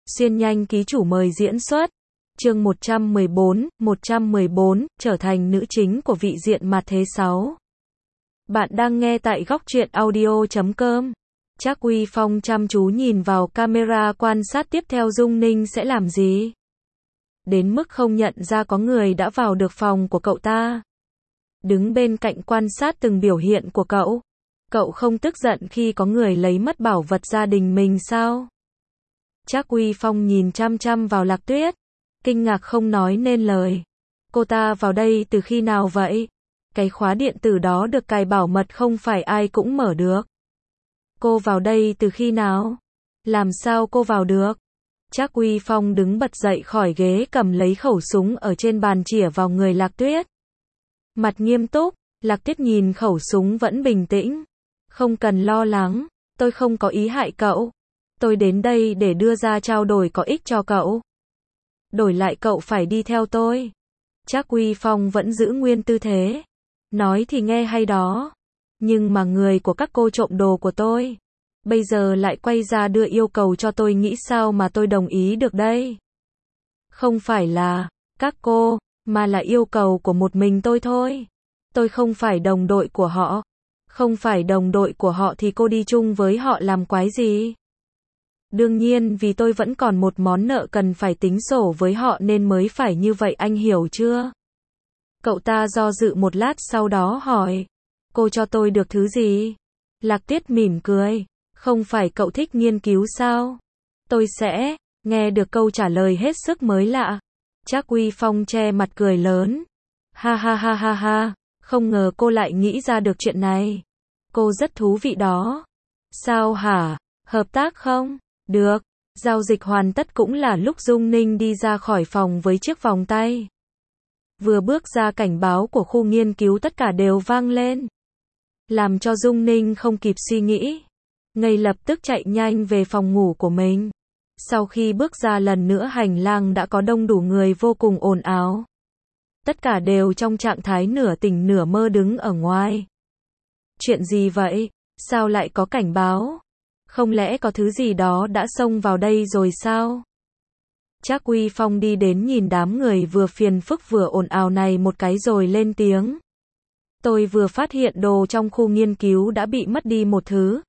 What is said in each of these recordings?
Xuyên nhanh ký chủ mời diễn xuất. Chương 114, trở thành nữ chính của vị diện mặt thế 6. Bạn đang nghe tại góc truyện audio.com. Trác Uy Phong chăm chú nhìn vào camera quan sát tiếp theo Dung Ninh sẽ làm gì. Đến mức không nhận ra có người đã vào được phòng của cậu ta. Đứng bên cạnh quan sát từng biểu hiện của cậu. Cậu không tức giận khi có người lấy mất bảo vật gia đình mình sao? Trác Uy Phong nhìn chăm chăm vào Lạc Tuyết, kinh ngạc không nói nên lời. Cô ta vào đây từ khi nào vậy? Cái khóa điện tử đó được cài bảo mật không phải ai cũng mở được. Cô vào đây từ khi nào? Làm sao cô vào được? Trác Uy Phong đứng bật dậy khỏi ghế, cầm lấy khẩu súng ở trên bàn chĩa vào người Lạc Tuyết. Mặt nghiêm túc, Lạc Tuyết nhìn khẩu súng vẫn bình tĩnh. Không cần lo lắng, tôi không có ý hại cậu. Tôi đến đây để đưa ra trao đổi có ích cho cậu. Đổi lại cậu phải đi theo tôi. Trác Uy Phong vẫn giữ nguyên tư thế. Nói thì nghe hay đó. Nhưng mà người của các cô trộm đồ của tôi. Bây giờ lại quay ra đưa yêu cầu cho tôi, nghĩ sao mà tôi đồng ý được đây. Không phải là các cô, mà là yêu cầu của một mình tôi thôi. Tôi không phải đồng đội của họ. Không phải đồng đội của họ thì cô đi chung với họ làm quái gì? Đương nhiên vì tôi vẫn còn một món nợ cần phải tính sổ với họ nên mới phải như vậy, anh hiểu chưa? Cậu ta do dự một lát sau đó hỏi. Cô cho tôi được thứ gì? Lạc Tuyết mỉm cười. Không phải cậu thích nghiên cứu sao? Tôi sẽ. Nghe được câu trả lời hết sức mới lạ. Trác Uy Phong che mặt cười lớn. Ha ha ha ha ha. Không ngờ cô lại nghĩ ra được chuyện này. Cô rất thú vị đó. Sao hả? Hợp tác không? Được. Giao dịch hoàn tất cũng là lúc Dung Ninh đi ra khỏi phòng với chiếc vòng tay. Vừa bước ra cảnh báo của khu nghiên cứu tất cả đều vang lên. Làm cho Dung Ninh không kịp suy nghĩ. Ngay lập tức chạy nhanh về phòng ngủ của mình. Sau khi bước ra lần nữa hành lang đã có đông đủ người vô cùng ồn ào. Tất cả đều trong trạng thái nửa tỉnh nửa mơ đứng ở ngoài. Chuyện gì vậy? Sao lại có cảnh báo? Không lẽ có thứ gì đó đã xông vào đây rồi sao? Trác Uy Phong đi đến nhìn đám người vừa phiền phức vừa ồn ào này một cái rồi lên tiếng. Tôi vừa phát hiện đồ trong khu nghiên cứu đã bị mất đi một thứ.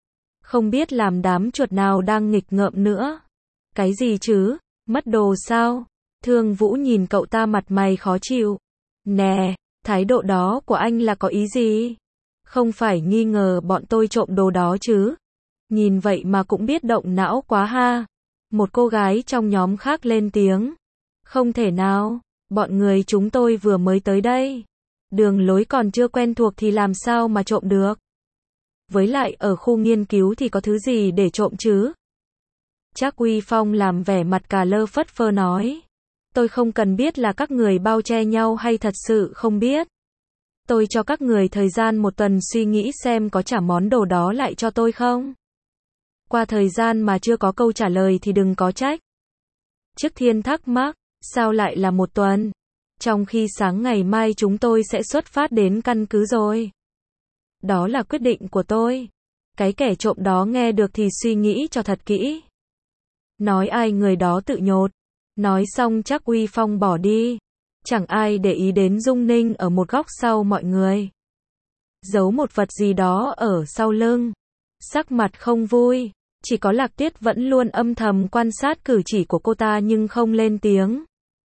Không biết làm đám chuột nào đang nghịch ngợm nữa. Cái gì chứ? Mất đồ sao? Thương Vũ nhìn cậu ta mặt mày khó chịu. Nè, thái độ đó của anh là có ý gì? Không phải nghi ngờ bọn tôi trộm đồ đó chứ? Nhìn vậy mà cũng biết động não quá ha. Một cô gái trong nhóm khác lên tiếng. Không thể nào, bọn người chúng tôi vừa mới tới đây. Đường lối còn chưa quen thuộc thì làm sao mà trộm được? Với lại ở khu nghiên cứu thì có thứ gì để trộm chứ? Trác Uy Phong làm vẻ mặt cà lơ phất phơ nói. Tôi không cần biết là các người bao che nhau hay thật sự không biết. Tôi cho các người thời gian một tuần suy nghĩ xem có trả món đồ đó lại cho tôi không? Qua thời gian mà chưa có câu trả lời thì đừng có trách. Trước Thiên thắc mắc, sao lại là một tuần? Trong khi sáng ngày mai chúng tôi sẽ xuất phát đến căn cứ rồi. Đó là quyết định của tôi. Cái kẻ trộm đó nghe được thì suy nghĩ cho thật kỹ. Nói ai người đó tự nhột. Nói xong Trác Uy Phong bỏ đi. Chẳng ai để ý đến Dung Ninh ở một góc sau mọi người. Giấu một vật gì đó ở sau lưng. Sắc mặt không vui. Chỉ có Lạc Tuyết vẫn luôn âm thầm quan sát cử chỉ của cô ta nhưng không lên tiếng.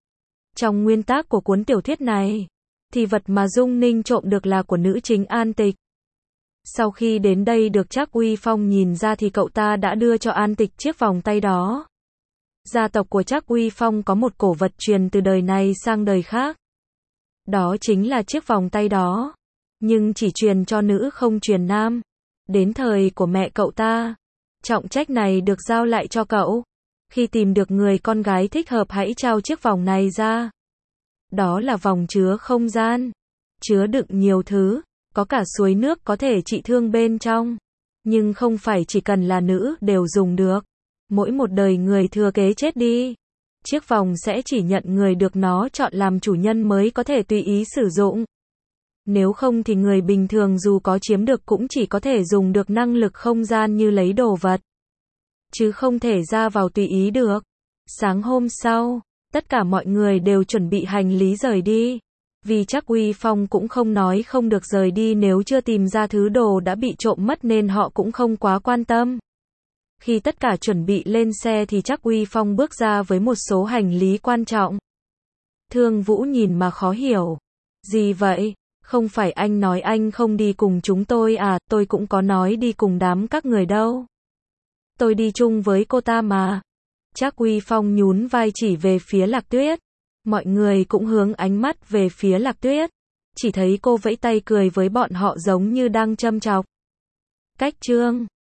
Trong nguyên tắc của cuốn tiểu thuyết này, thì vật mà Dung Ninh trộm được là của nữ chính An Tịch. Sau khi đến đây được Trác Uy Phong nhìn ra thì cậu ta đã đưa cho An Tịch chiếc vòng tay đó. Gia tộc của Trác Uy Phong có một cổ vật truyền từ đời này sang đời khác. Đó chính là chiếc vòng tay đó. Nhưng chỉ truyền cho nữ không truyền nam. Đến thời của mẹ cậu ta, trọng trách này được giao lại cho cậu. Khi tìm được người con gái thích hợp hãy trao chiếc vòng này ra. Đó là vòng chứa không gian. Chứa đựng nhiều thứ. Có cả suối nước có thể trị thương bên trong. Nhưng không phải chỉ cần là nữ đều dùng được. Mỗi một đời người thừa kế chết đi, chiếc vòng sẽ chỉ nhận người được nó chọn làm chủ nhân mới có thể tùy ý sử dụng. Nếu không thì người bình thường dù có chiếm được cũng chỉ có thể dùng được năng lực không gian như lấy đồ vật. chứ không thể ra vào tùy ý được. Sáng hôm sau, tất cả mọi người đều chuẩn bị hành lý rời đi. Vì chắc Uy Phong cũng không nói không được rời đi nếu chưa tìm ra thứ đồ đã bị trộm mất nên họ cũng không quá quan tâm. Khi tất cả chuẩn bị lên xe thì chắc Uy Phong bước ra với một số hành lý quan trọng. Thương Vũ nhìn mà khó hiểu. Gì vậy? Không phải anh nói anh không đi cùng chúng tôi à, tôi cũng có nói đi cùng đám các người đâu. Tôi đi chung với cô ta mà. Trác Uy Phong nhún vai chỉ về phía Lạc Tuyết. Mọi người cũng hướng ánh mắt về phía Lạc Tuyết. Chỉ thấy cô vẫy tay cười với bọn họ giống như đang châm chọc. Cách chương